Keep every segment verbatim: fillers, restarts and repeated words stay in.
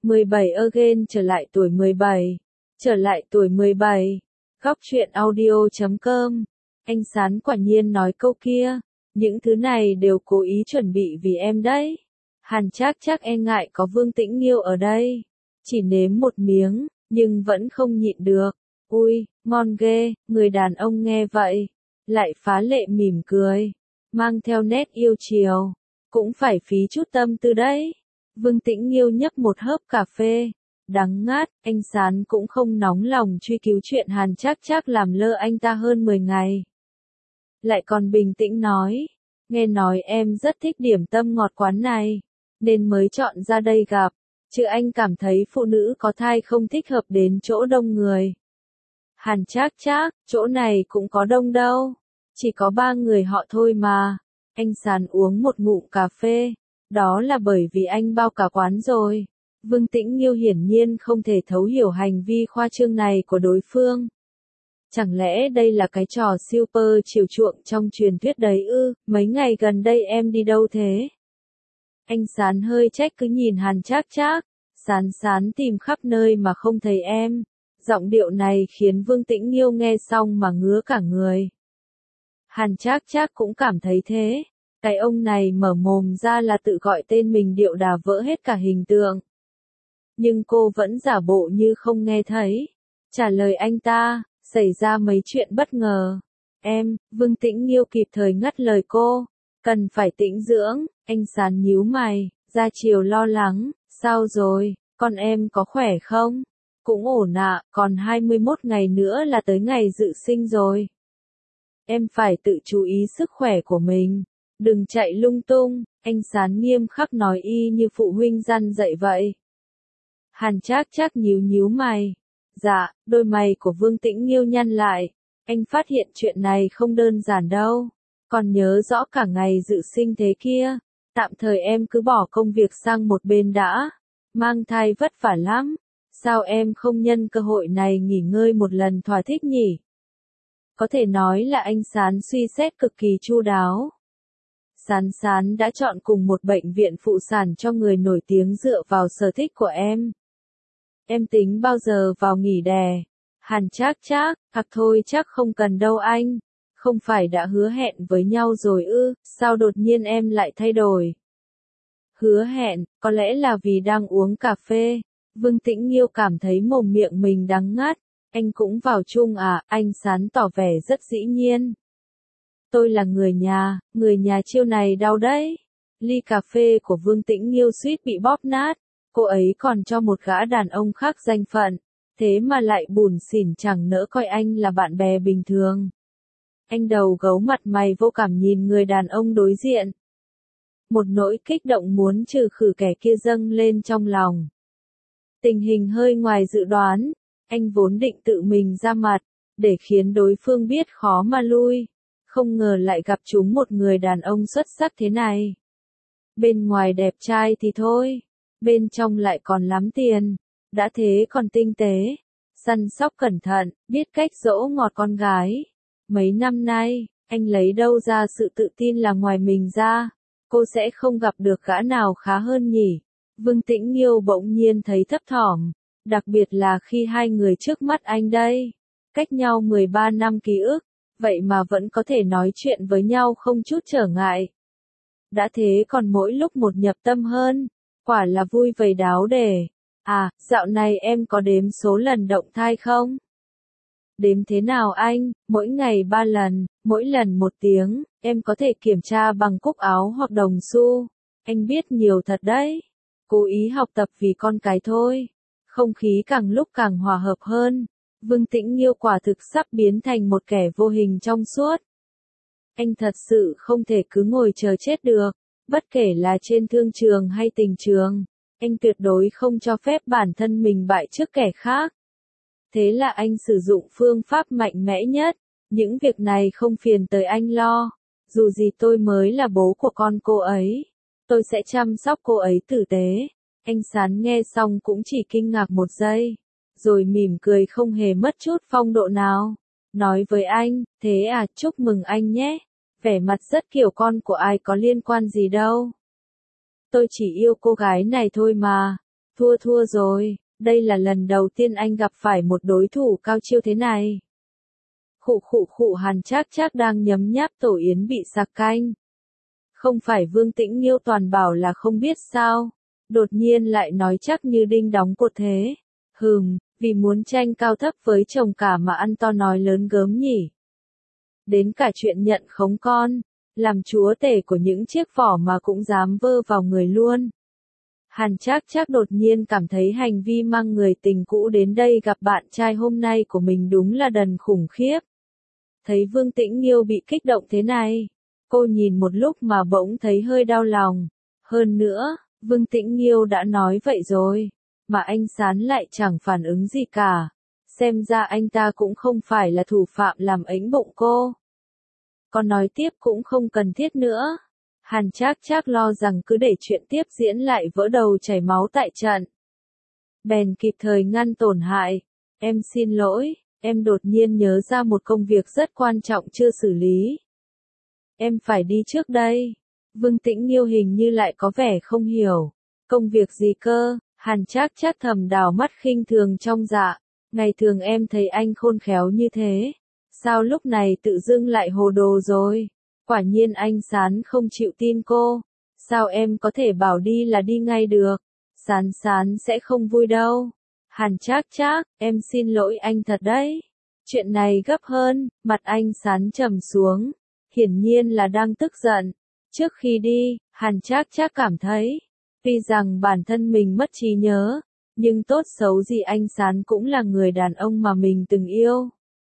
mười bảy again trở lại tuổi mười bảy. Trở lại tuổi mười bảy. Góc truyện audio chấm com. Anh Sán quả nhiên nói câu kia. Những thứ này đều cố ý chuẩn bị vì em đấy. Hàn Trác Trác e ngại có Vương Tĩnh Nghiêu ở đây. Chỉ nếm một miếng, nhưng vẫn không nhịn được. Ui, ngon ghê, người đàn ông nghe vậy. Lại phá lệ mỉm cười. Mang theo nét yêu chiều. Cũng phải phí chút tâm tư đấy. Vương Tĩnh Nghiêu nhấp một hớp cà phê. Đắng ngát, anh Sán cũng không nóng lòng truy cứu chuyện Hàn Trác Trác làm lơ anh ta hơn mười ngày. Lại còn bình tĩnh nói. Nghe nói em rất thích điểm tâm ngọt quán này. Nên mới chọn ra đây gặp. Chứ anh cảm thấy phụ nữ có thai không thích hợp đến chỗ đông người. Hàn Trác Trác, chỗ này cũng có đông đâu. Chỉ có ba người họ thôi mà. Anh Sán uống một ngụm cà phê. Đó là bởi vì anh bao cả quán rồi. Vương Tĩnh Nghiêu hiển nhiên không thể thấu hiểu hành vi khoa trương này của đối phương. Chẳng lẽ đây là cái trò super chiều chuộng trong truyền thuyết đấy ư? Mấy ngày gần đây em đi đâu thế? Anh Sán hơi trách cứ nhìn Hàn Trác Trác. Sán Sán tìm khắp nơi mà không thấy em. Giọng điệu này khiến Vương Tĩnh Nghiêu nghe xong mà ngứa cả người. Hàn Trác Trác cũng cảm thấy thế. Cái ông này mở mồm ra là tự gọi tên mình điệu đà vỡ hết cả hình tượng. Nhưng cô vẫn giả bộ như không nghe thấy. Trả lời anh ta, xảy ra mấy chuyện bất ngờ. Em, Vương Tĩnh Nghiêu kịp thời ngắt lời cô. Cần phải tĩnh dưỡng, anh Sán nhíu mày, ra chiều lo lắng. Sao rồi, con em có khỏe không? Cũng ổn ạ, còn hai mươi mốt ngày nữa là tới ngày dự sinh rồi. Em phải tự chú ý sức khỏe của mình. Đừng chạy lung tung, anh Sán nghiêm khắc nói y như phụ huynh răn dạy vậy. Hàn Trác Trác nhíu nhíu mày. Dạ, đôi mày của Vương Tĩnh Nghiêu nhăn lại. Anh phát hiện chuyện này không đơn giản đâu. Còn nhớ rõ cả ngày dự sinh thế kia. Tạm thời em cứ bỏ công việc sang một bên đã. Mang thai vất vả lắm. Sao em không nhân cơ hội này nghỉ ngơi một lần thỏa thích nhỉ? Có thể nói là anh Sán suy xét cực kỳ chu đáo. Sán Sán đã chọn cùng một bệnh viện phụ sản cho người nổi tiếng dựa vào sở thích của em. Em tính bao giờ vào nghỉ đẻ? Hàn Trác Trác, hoặc thôi chắc không cần đâu anh. Không phải đã hứa hẹn với nhau rồi ư, sao đột nhiên em lại thay đổi? Hứa hẹn, có lẽ là vì đang uống cà phê. Vương Tĩnh Nghiêu cảm thấy mồm miệng mình đắng ngắt. Anh cũng vào chung à, anh Sán tỏ vẻ rất dĩ nhiên. Tôi là người nhà, người nhà chiêu này đau đấy. Ly cà phê của Vương Tĩnh Nghiêu suýt bị bóp nát. Cô ấy còn cho một gã đàn ông khác danh phận. Thế mà lại bủn xỉn chẳng nỡ coi anh là bạn bè bình thường. Anh đầu gấu mặt mày vô cảm nhìn người đàn ông đối diện. Một nỗi kích động muốn trừ khử kẻ kia dâng lên trong lòng. Tình hình hơi ngoài dự đoán. Anh vốn định tự mình ra mặt, để khiến đối phương biết khó mà lui. Không ngờ lại gặp chúng một người đàn ông xuất sắc thế này. Bên ngoài đẹp trai thì thôi, bên trong lại còn lắm tiền. Đã thế còn tinh tế, săn sóc cẩn thận, biết cách dỗ ngọt con gái. Mấy năm nay, anh lấy đâu ra sự tự tin là ngoài mình ra, cô sẽ không gặp được gã nào khá hơn nhỉ? Vương Tĩnh Nghiêu bỗng nhiên thấy thấp thỏm. Đặc biệt là khi hai người trước mắt anh đây, cách nhau mười ba năm ký ức, vậy mà vẫn có thể nói chuyện với nhau không chút trở ngại. Đã thế còn mỗi lúc một nhập tâm hơn, quả là vui vầy đáo để. À, dạo này em có đếm số lần động thai không? Đếm thế nào anh, mỗi ngày ba lần, mỗi lần một tiếng, em có thể kiểm tra bằng cúc áo hoặc đồng xu. Anh biết nhiều thật đấy. Cố ý học tập vì con cái thôi. Không khí càng lúc càng hòa hợp hơn. Vương Tĩnh Nghiêu quả thực sắp biến thành một kẻ vô hình trong suốt. Anh thật sự không thể cứ ngồi chờ chết được. Bất kể là trên thương trường hay tình trường, anh tuyệt đối không cho phép bản thân mình bại trước kẻ khác. Thế là anh sử dụng phương pháp mạnh mẽ nhất. Những việc này không phiền tới anh lo. Dù gì tôi mới là bố của con cô ấy. Tôi sẽ chăm sóc cô ấy tử tế. Anh Sán nghe xong cũng chỉ kinh ngạc một giây. Rồi mỉm cười không hề mất chút phong độ nào. Nói với anh, thế à, chúc mừng anh nhé. Vẻ mặt rất kiểu con của ai có liên quan gì đâu. Tôi chỉ yêu cô gái này thôi mà. Thua thua rồi, đây là lần đầu tiên anh gặp phải một đối thủ cao chiêu thế này. Khụ khụ khụ Hàn Trác Trác đang nhấm nháp tổ yến bị sặc canh. Không phải Vương Tĩnh Nghiêu toàn bảo là không biết sao, đột nhiên lại nói chắc như đinh đóng cột thế. Hừm, vì muốn tranh cao thấp với chồng cả mà ăn to nói lớn gớm nhỉ. Đến cả chuyện nhận khống con, làm chúa tể của những chiếc vỏ mà cũng dám vơ vào người luôn. Hàn Trác Trác đột nhiên cảm thấy hành vi mang người tình cũ đến đây gặp bạn trai hôm nay của mình đúng là đần khủng khiếp. Thấy Vương Tĩnh Nghiêu bị kích động thế này, cô nhìn một lúc mà bỗng thấy hơi đau lòng. Hơn nữa, Vương Tĩnh Nghiêu đã nói vậy rồi, mà anh Sán lại chẳng phản ứng gì cả. Xem ra anh ta cũng không phải là thủ phạm làm ếnh bụng cô. Còn nói tiếp cũng không cần thiết nữa. Hàn Trác Trác lo rằng cứ để chuyện tiếp diễn lại vỡ đầu chảy máu tại trận. Bèn kịp thời ngăn tổn hại. Em xin lỗi, em đột nhiên nhớ ra một công việc rất quan trọng chưa xử lý. Em phải đi trước đây. Vương Tĩnh Nghiêu hình như lại có vẻ không hiểu. Công việc gì cơ? Hàn Trác Trác thầm đảo mắt khinh thường trong dạ. Ngày thường em thấy anh khôn khéo như thế. Sao lúc này tự dưng lại hồ đồ rồi? Quả nhiên anh Sán không chịu tin cô. Sao em có thể bảo đi là đi ngay được? Sán Sán sẽ không vui đâu. Hàn Trác Trác, em xin lỗi anh thật đấy. Chuyện này gấp hơn, mặt anh Sán trầm xuống. Hiển nhiên là đang tức giận. Trước khi đi, Hàn Trác Trác cảm thấy, tuy rằng bản thân mình mất trí nhớ, nhưng tốt xấu gì anh Sán cũng là người đàn ông mà mình từng yêu.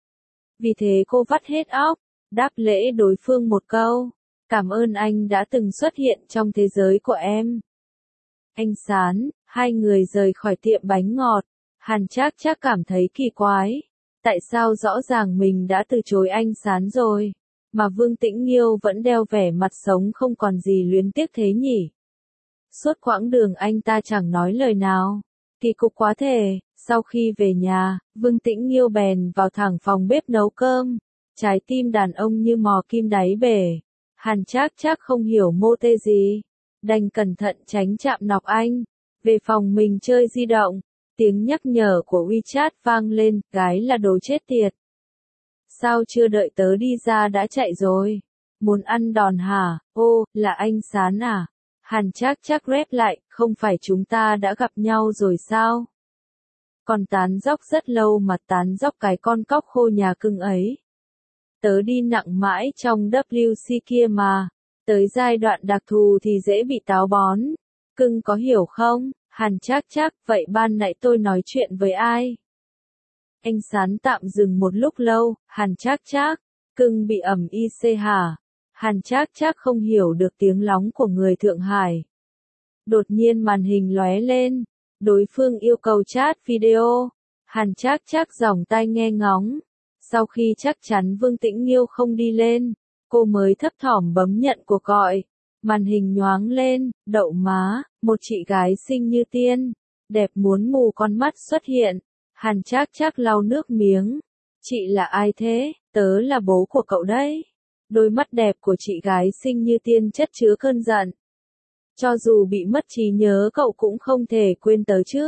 Vì thế cô vắt hết óc, đáp lễ đối phương một câu, cảm ơn anh đã từng xuất hiện trong thế giới của em. Anh Sán, hai người rời khỏi tiệm bánh ngọt, Hàn Trác Trác cảm thấy kỳ quái, tại sao rõ ràng mình đã từ chối anh Sán rồi, mà Vương Tĩnh Nghiêu vẫn đeo vẻ mặt sống không còn gì luyến tiếc thế nhỉ. Suốt quãng đường anh ta chẳng nói lời nào, kỳ cục quá thể. Sau khi về nhà, Vương Tĩnh Nghiêu bèn vào thẳng phòng bếp nấu cơm. Trái tim đàn ông như mò kim đáy bể. Hàn Trác Trác không hiểu mô tê gì. Đành cẩn thận tránh chạm nọc anh. Về phòng mình chơi di động. Tiếng nhắc nhở của WeChat vang lên, gái là đồ chết tiệt. Sao chưa đợi tớ đi ra đã chạy rồi? Muốn ăn đòn hả? Ô, là anh Sán à? Hàn Trác Trác rep lại, không phải chúng ta đã gặp nhau rồi sao? Còn tán dóc rất lâu mà tán dóc cái con cóc khô nhà cưng ấy. Tớ đi nặng mãi trong W C kia mà. Tới giai đoạn đặc thù thì dễ bị táo bón. Cưng có hiểu không? Hàn Trác Trác, vậy ban nãy tôi nói chuyện với ai? Anh Sán tạm dừng một lúc lâu, Hàn Trác Trác, cưng bị ẩm i xê hả? Hàn Trác Trác không hiểu được tiếng lóng của người Thượng Hải. Đột nhiên màn hình lóe lên, đối phương yêu cầu chat video. Hàn Trác Trác giỏng tai nghe ngóng. Sau khi chắc chắn Vương Tĩnh Nghiêu không đi lên, cô mới thấp thỏm bấm nhận cuộc gọi. Màn hình nhoáng lên, đậu má, một chị gái xinh như tiên, đẹp muốn mù con mắt xuất hiện. Hàn Trác Trác lau nước miếng. Chị là ai thế? Tớ là bố của cậu đấy. Đôi mắt đẹp của chị gái xinh như tiên chất chứa cơn giận. Cho dù bị mất trí nhớ cậu cũng không thể quên tớ chứ.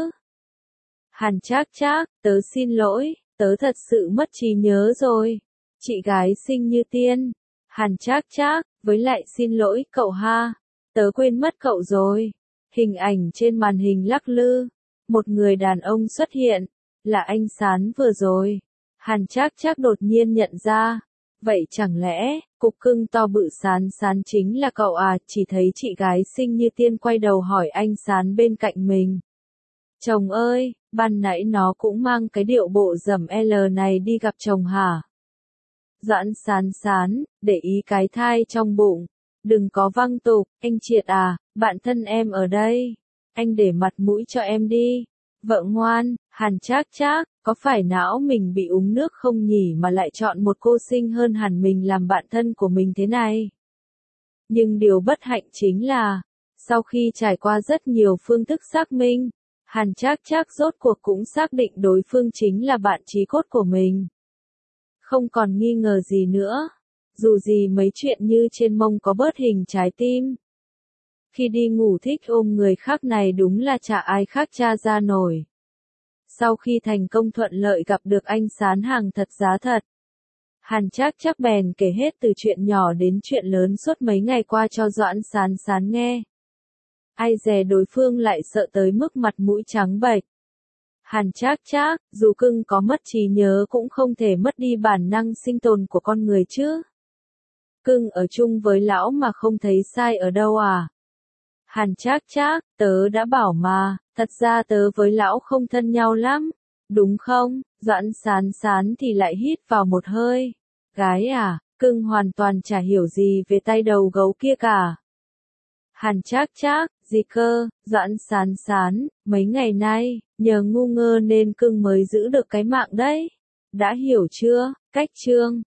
Hàn Trác Trác, tớ xin lỗi, tớ thật sự mất trí nhớ rồi. Chị gái xinh như tiên. Hàn Trác Trác, với lại xin lỗi cậu ha. Tớ quên mất cậu rồi. Hình ảnh trên màn hình lắc lư. Một người đàn ông xuất hiện. Là anh Sán vừa rồi. Hàn Trác Trác đột nhiên nhận ra. Vậy chẳng lẽ, cục cưng to bự Sán Sán chính là cậu à? Chỉ thấy chị gái xinh như tiên quay đầu hỏi anh Sán bên cạnh mình. Chồng ơi, ban nãy nó cũng mang cái điệu bộ dẩm L này đi gặp chồng hả? Doãn Sán Sán, để ý cái thai trong bụng. Đừng có văng tục, anh Triệt à, bạn thân em ở đây. Anh để mặt mũi cho em đi. Vợ ngoan, Hàn Trác Trác, có phải não mình bị uống nước không nhỉ mà lại chọn một cô xinh hơn hẳn mình làm bạn thân của mình thế này? Nhưng điều bất hạnh chính là, sau khi trải qua rất nhiều phương thức xác minh, Hàn Trác Trác rốt cuộc cũng xác định đối phương chính là bạn chí cốt của mình. Không còn nghi ngờ gì nữa. Dù gì mấy chuyện như trên mông có bớt hình trái tim. Khi đi ngủ thích ôm người khác này đúng là chả ai khác tra ra nổi. Sau khi thành công thuận lợi gặp được anh Sán hàng thật giá thật, Hàn Trác Trác bèn kể hết từ chuyện nhỏ đến chuyện lớn suốt mấy ngày qua cho Doãn Sán Sán nghe. Ai dè đối phương lại sợ tới mức mặt mũi trắng bệch. Hàn Trác Trác, dù cưng có mất trí nhớ cũng không thể mất đi bản năng sinh tồn của con người chứ. Cưng ở chung với lão mà không thấy sai ở đâu à? Hàn Trác Trác, tớ đã bảo mà, thật ra tớ với lão không thân nhau lắm, đúng không? Doãn Sán Sán thì lại hít vào một hơi. Gái à, cưng hoàn toàn chả hiểu gì về tay đầu gấu kia cả. Hàn Trác Trác, gì cơ? Doãn Sán Sán, mấy ngày nay, nhờ ngu ngơ nên cưng mới giữ được cái mạng đấy. Đã hiểu chưa? Cách chương